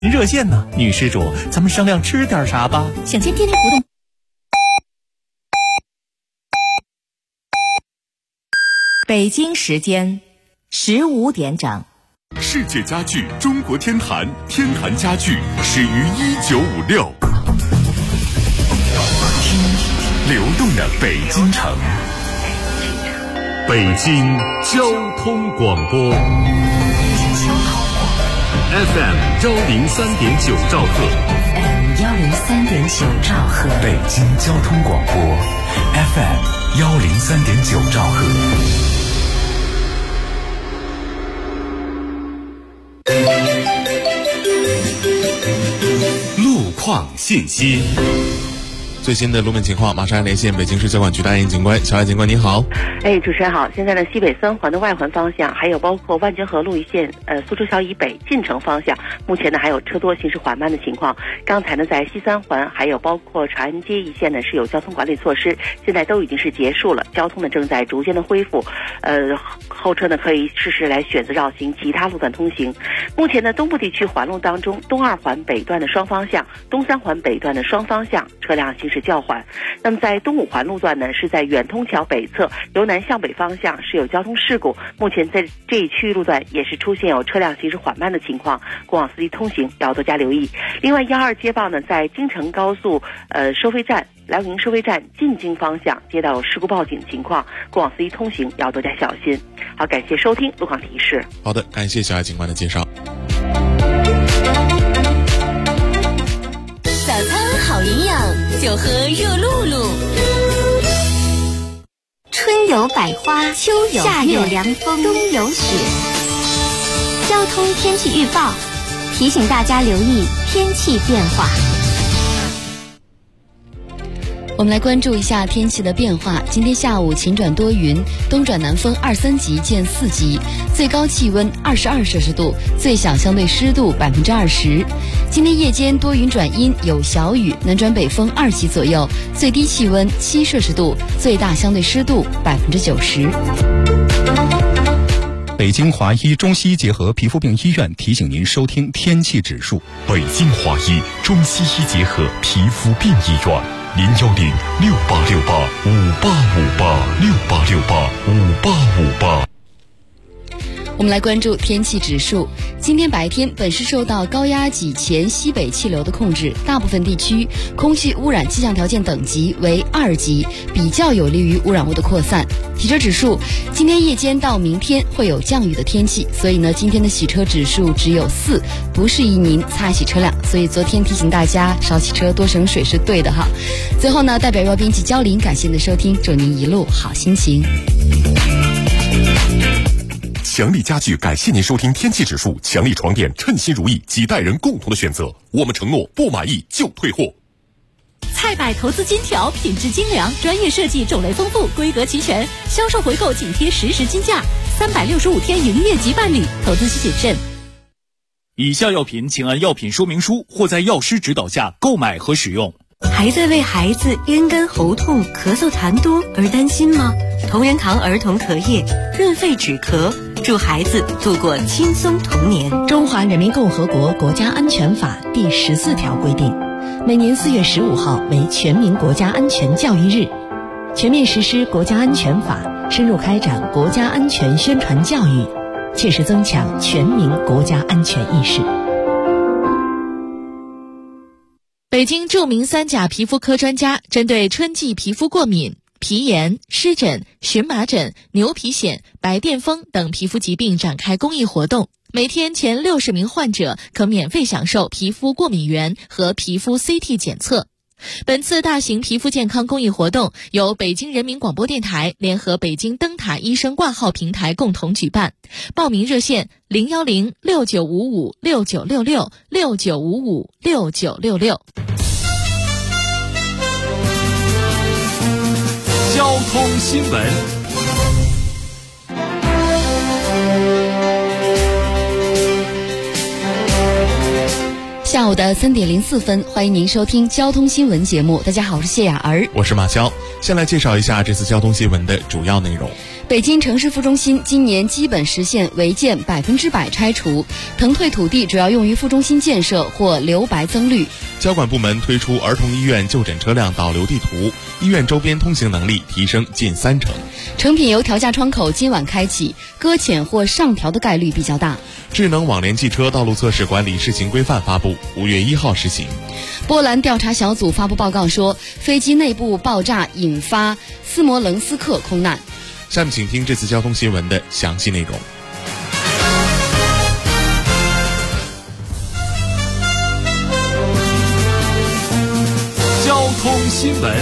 热线呢，女施主，咱们商量吃点啥吧？ 想见天天活动。北京时间15点整。 世界家具中国天坛，天坛家具始于1956，流动的北京城。北京交通广播 FM 103.9兆赫， 103.9兆赫， 北京交通广播 FM 103.9兆赫。路况信息。 最新的路面情况，马上连线北京市交管局大营警官小艾警官，你好。 主持人好。现在呢，西北三环的外环方向，还有包括万金河路一线、苏州桥以北进城方向，目前呢还有车多、行驶缓慢的情况。刚才呢，在西三环还有包括长安街一线呢是有交通管理措施，现在都已经是结束了，交通呢正在逐渐的恢复。后车呢可以适时来选择绕行其他路段通行。目前呢，东部地区环路当中，东二环北段的双方向、东三环北段的双方向车辆行驶较缓。那么在东五环路段呢，是在远通桥北侧由南向北方向是有交通事故，目前在这一区域路段也是出现有车辆行驶缓慢的情况，过往司机通行要多加留意。另外12街道呢，在京承高速收费站辽宁收费站进京方向接到事故报警情况，过往司机通行要多加小心。好，感谢收听路况提示。 好的，感谢小艾警官的介绍。 早餐好营养，就喝热露露。 春有百花，秋有夏有凉风，冬有雪。交通天气预报提醒大家留意天气变化。 我们来关注一下天气的变化。今天下午晴转多云，东转南风2、3级见4级，最高气温22摄氏度，最小相对湿度20%。今天夜间多云转阴，有小雨，南转北风2级左右，最低气温7摄氏度，最大相对湿度90%。 北京华医中西医结合皮肤病医院提醒您收听天气指数。 北京华医中西医结合皮肤病医院，0106868585858，68685858。 我们来关注天气指数。今天白天，本市受到高压脊前西北气流的控制，大部分地区空气污染气象条件等级为2级，比较有利于污染物的扩散。洗车指数，今天夜间到明天会有降雨的天气，所以呢，今天的洗车指数只有4，不适宜您擦洗车辆。所以昨天提醒大家少洗车多省水是对的哈。最后呢，代表药编辑焦林感谢您的收听，祝您一路好心情。 强力家具感谢您收听天气指数，强力床垫称心如意，几代人共同的选择，我们承诺不满意就退货。 菜百投资金条，品质精良，专业设计，种类丰富，规格齐全，销售回购紧贴实时金价，365天营业即办理，投资需谨慎。 以下药品请按药品说明书或在药师指导下购买和使用。 还在为孩子咽干喉痛、咳嗽痰多而担心吗？同仁堂儿童咳液润肺止咳，祝孩子度过轻松童年。 中华人民共和国国家安全法第14条规定，每年4月15号为全民国家安全教育日，全面实施国家安全法，深入开展国家安全宣传教育，切实增强全民国家安全意识。 北京著名3甲皮肤科专家针对春季皮肤过敏、皮炎、湿疹、荨麻疹、牛皮癣、白癜风等皮肤疾病展开公益活动，每天前60名患者可免费享受皮肤过敏原和皮肤 CT 检测。本次大型皮肤健康公益活动由北京人民广播电台联合北京灯塔医生挂号平台共同举办，报名热线0106955696669556966。 交通新闻。 下午的3点04分，欢迎您收听交通新闻节目。大家好，我是谢雅儿， 我是马潇。先来介绍一下这次交通新闻的主要内容。 北京城市副中心今年基本实现违建100%拆除，腾退土地主要用于副中心建设或留白增绿。 交管部门推出儿童医院就诊车辆导流地图，医院周边通行能力提升近30%。 成品油调价窗口今晚开启，搁浅或上调的概率比较大。 智能网联汽车道路测试管理试行规范发布，5月1号实行。 波兰调查小组发布报告说，飞机内部爆炸引发斯摩棱斯克空难。 下面请听这次交通新闻的详细内容。 交通新闻。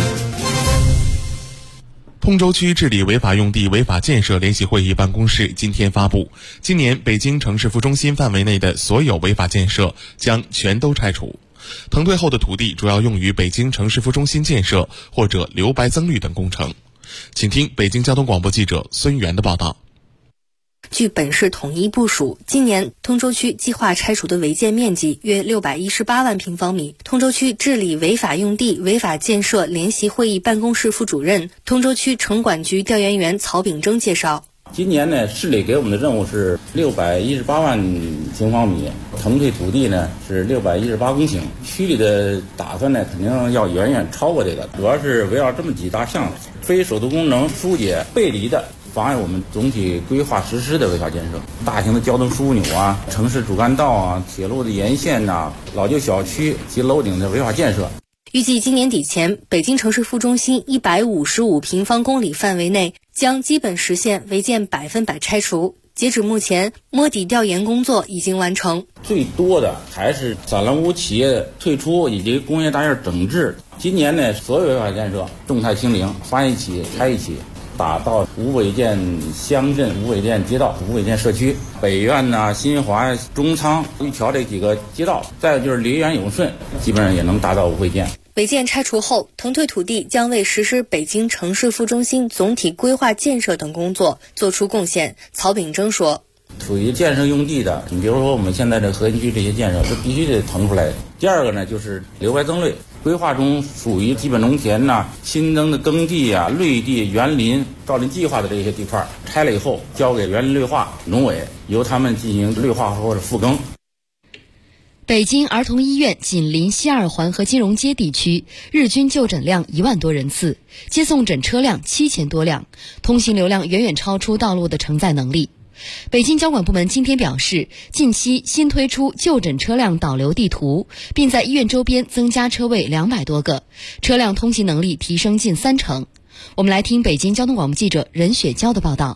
通州区治理违法用地违法建设联席会议办公室今天发布，今年北京城市副中心范围内的所有违法建设将全都拆除。腾退后的土地主要用于北京城市副中心建设或者留白增绿等工程。请听北京交通广播记者孙源的报道。 据本市统一部署，今年通州区计划拆除的违建面积约618万平方米。通州区治理违法用地违法建设联席会议办公室副主任、通州区城管局调研员曹秉征介绍， 今年呢，市里给我们的任务是618万平方米，腾退土地呢是618公顷。区里的打算呢，肯定要远远超过这个，主要是围绕这么几大项：非首都工程疏解背离的，妨碍我们总体规划实施的违法建设；大型的交通枢纽啊、城市主干道啊、铁路的沿线呐、老旧小区及楼顶的违法建设。 预计今年底前，北京城市副中心155平方公里范围内将基本实现违建100%拆除。截止目前，摸底调研工作已经完成。 最多的还是散乱无企业退出以及工业大院整治。今年呢，所有违法建设动态清零，发现一起拆一起，打造无违建乡镇、无违建街道、无违建社区。北苑呐、新华、中仓、玉桥这几个街道，再有就是梨园永顺，基本上也能达到无违建。 违建拆除后，腾退土地将为实施北京城市副中心总体规划建设等工作做出贡献。曹秉征说， 属于建设用地的，你比如说我们现在这核心区这些建设，这必须得腾出来。第二个呢，就是留白增绿，规划中属于基本农田呐、新增的耕地啊、绿地、园林、造林计划的这些地块，拆了以后交给园林绿化农委，由他们进行绿化或者复耕。 北京儿童医院紧邻西二环和金融街地区，日均就诊量1万多人次，接送诊车辆7000多辆，通行流量远远超出道路的承载能力。北京交管部门今天表示，近期新推出就诊车辆导流地图，并在医院周边增加车位200多个，车辆通行能力提升近30%。我们来听北京交通广播记者任雪娇的报道。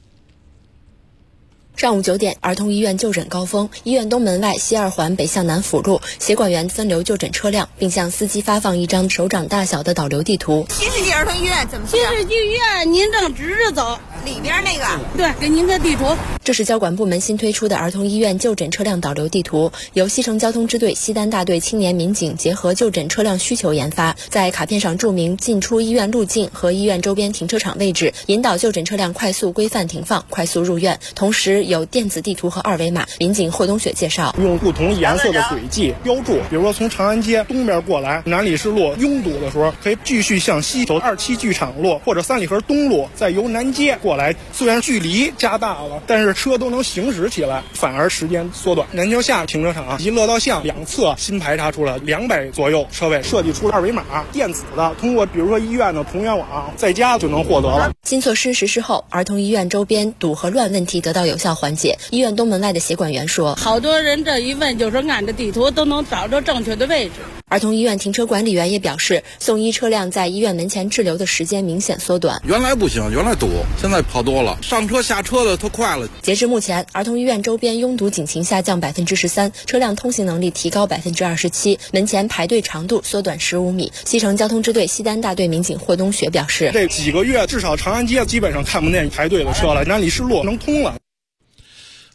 上午9点，儿童医院就诊高峰，医院东门外西二环北向南辅路，协管员分流就诊车辆，并向司机发放一张手掌大小的导流地图。 新世纪儿童医院怎么去？ 新世纪医院，您正直着走， 里边那个。 对，给您个地图。 这是交管部门新推出的儿童医院就诊车辆导流地图，由西城交通支队西单大队青年民警结合就诊车辆需求研发，在卡片上注明进出医院路径和医院周边停车场位置，引导就诊车辆快速规范停放、快速入院。同时有电子地图和2维码。民警霍冬雪介绍， 用不同颜色的轨迹标注，比如说从长安街东边过来，南礼士路拥堵的时候，可以继续向西走27剧场路或者三里河东路，再由南街过来。虽然距离加大了，但是车都能行驶起来，反而时间缩短。南桥下停车场以及乐道巷两侧新排查出了200左右车位，设计出了2维码，电子的，通过比如说医院的同源网，在家就能获得了。 新措施实施后，儿童医院周边堵和乱问题得到有效缓解。医院东门外的协管员说， 好多人这一问就是按着地图都能找着正确的位置。 儿童医院停车管理员也表示，送医车辆在医院门前滞留的时间明显缩短。 原来不行，原来堵，现在跑多了，上车下车的都快了。 截至目前，儿童医院周边拥堵警情下降13%，车辆通行能力提高27%，门前排队长度缩短15米。西城交通支队西单大队民警霍冬雪表示， 这几个月至少长安街基本上看不见排队的车了，南礼士路能通了。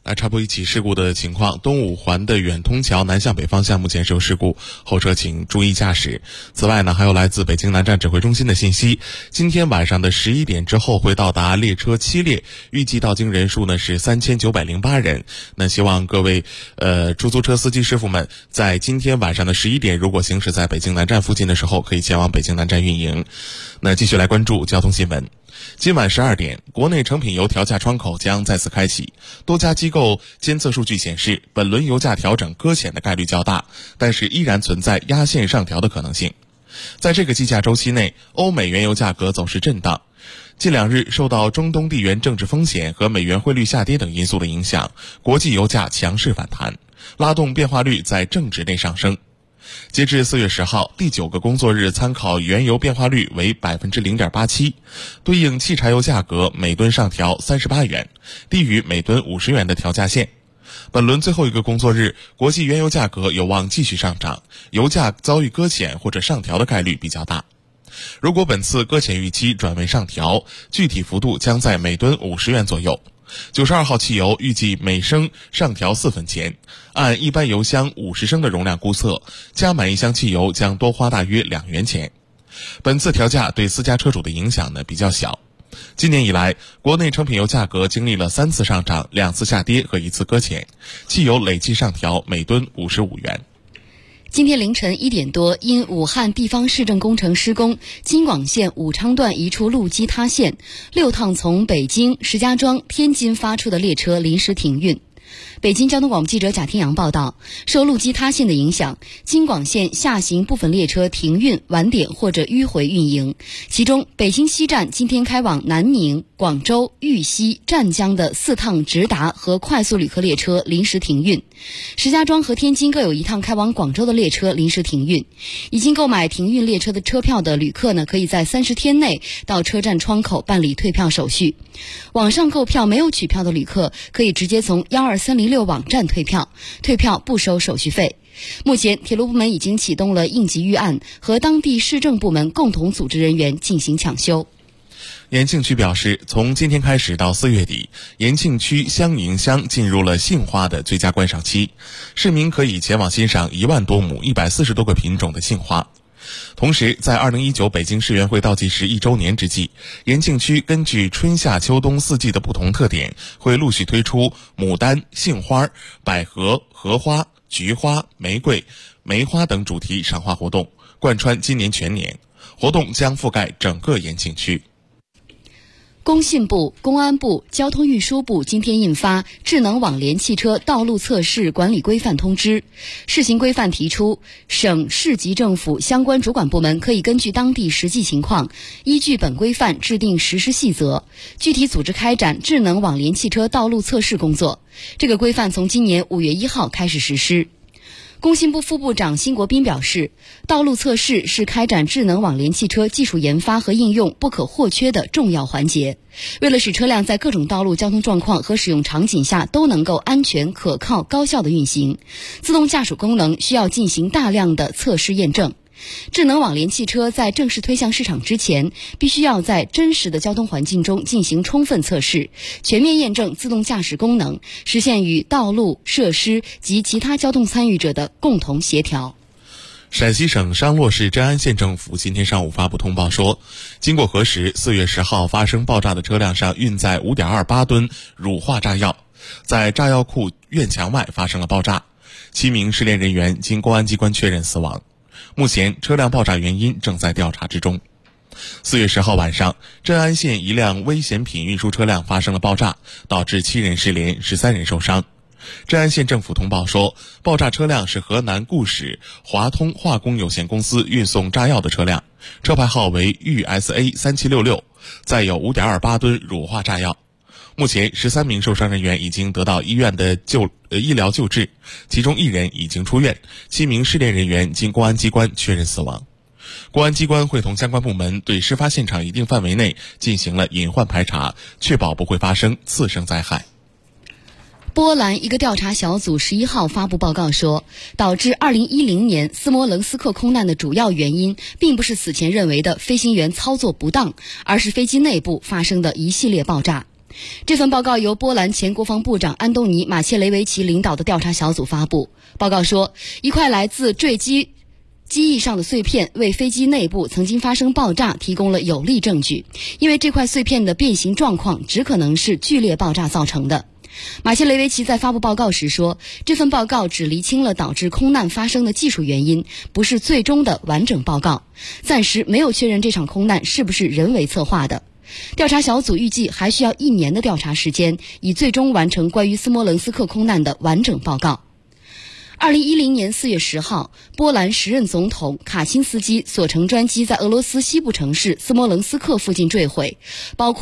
来插播一起事故的情况，东五环的远通桥南向北方向目前是有事故，后车请注意驾驶。此外呢，还有来自北京南站指挥中心的信息，今天晚上的11点之后会到达列车7列，预计到京人数呢是3908人。那希望各位出租车司机师傅们在今天晚上的11点，如果行驶在北京南站附近的时候，可以前往北京南站运营。那继续来关注交通新闻。今晚12点，国内成品油调价窗口将再次开启。多家机构监测数据显示，本轮油价调整搁浅的概率较大，但是依然存在压线上调的可能性。在这个计价周期内，欧美原油价格走势震荡。近2日受到中东地缘政治风险和美元汇率下跌等因素的影响，国际油价强势反弹，拉动变化率在正值内上升。截至4月10号，第9个工作日参考原油变化率为 0.87%， 对应汽柴油价格每吨上调38元，低于每吨50元的调价线。本轮最后一个工作日，国际原油价格有望继续上涨，油价遭遇搁浅或者上调的概率比较大。如果本次搁浅预期转为上调，具体幅度将在每吨50元左右。92号汽油预计每升上调4分钱，按一般油箱50升的容量估测，加满一箱汽油将多花大约2元钱。本次调价对私家车主的影响呢比较小。今年以来，国内成品油价格经历了3次上涨、2次下跌和1次搁浅，汽油累计上调每吨55元。 今天凌晨1点多，因武汉地方市政工程施工，京广线武昌段一处路基塌陷，6趟从北京、石家庄、天津发出的列车临时停运。北京交通广播记者贾天阳报道，受路基塌陷的影响，京广线下行部分列车停运、晚点或者迂回运营。其中，北京西站今天开往南宁、广州、玉溪、湛江的4趟直达和快速旅客列车临时停运。石家庄和天津各有1趟开往广州的列车临时停运。已经购买停运列车的车票的旅客呢，可以在30天内到车站窗口办理退票手续。网上购票没有取票的旅客，可以直接从12306网站退票，退票不收手续费。目前，铁路部门已经启动了应急预案，和当地市政部门共同组织人员进行抢修。 延庆区表示，从今天开始到4月底，延庆区香迎乡进入了杏花的最佳观赏期，市民可以前往欣赏1万多亩、140多个品种的杏花。同时，在2019北京世园会倒计时1周年之际，延庆区根据春夏秋冬4季的不同特点，会陆续推出牡丹、杏花、百合、荷花、菊花、玫瑰、梅花等主题赏花活动，贯穿今年全年。活动将覆盖整个延庆区。 工信部、公安部、交通运输部今天印发《智能网联汽车道路测试管理规范通知》。试行规范提出，省市级政府相关主管部门可以根据当地实际情况，依据本规范制定实施细则，具体组织开展智能网联汽车道路测试工作。这个规范从今年5月1号开始实施。工信部副部长辛国斌表示，道路测试是开展智能网联汽车技术研发和应用不可或缺的重要环节。为了使车辆在各种道路交通状况和使用场景下都能够安全、可靠、高效地运行，自动驾驶功能需要进行大量的测试验证。智能网联汽车在正式推向市场之前，必须要在真实的交通环境中进行充分测试，全面验证自动驾驶功能，实现与道路、设施及其他交通参与者的共同协调。 陕西省商洛市镇安县政府今天上午发布通报说，经过核实，4月10号发生爆炸的车辆上运载5.28吨乳化炸药，在炸药库院墙外发生了爆炸，7名失联人员经公安机关确认死亡。目前车辆爆炸原因正在调查之中。4月10号晚上，镇安县一辆危险品运输车辆发生了爆炸，导致7人失联，13人受伤。镇安县政府通报说，爆炸车辆是河南固始华通化工有限公司运送炸药的车辆，车牌号为豫 SA3766，载有5.28吨乳化炸药。目前13名受伤人员已经得到医院的医疗救治，其中1人已经出院，7名失联人员经公安机关确认死亡。公安机关会同相关部门对事发现场一定范围内进行了隐患排查，确保不会发生次生灾害。 波兰一个调查小组11号发布报告说，导致2010年斯摩棱斯克空难的主要原因并不是此前认为的飞行员操作不当，而是飞机内部发生的一系列爆炸。 这份报告由波兰前国防部长安东尼·马切雷维奇领导的调查小组发布。报告说，一块来自坠机翼上的碎片为飞机内部曾经发生爆炸提供了有力证据，因为这块碎片的变形状况只可能是剧烈爆炸造成的。马切雷维奇在发布报告时说，这份报告只厘清了导致空难发生的技术原因，不是最终的完整报告，暂时没有确认这场空难是不是人为策划的。调查小组预计还需要1年的调查时间，以最终完成关于斯摩棱斯克空难的完整报告。2010年4月10号，波兰时任总统卡钦斯基所乘专机在俄罗斯西部城市斯摩棱斯克附近坠毁，包括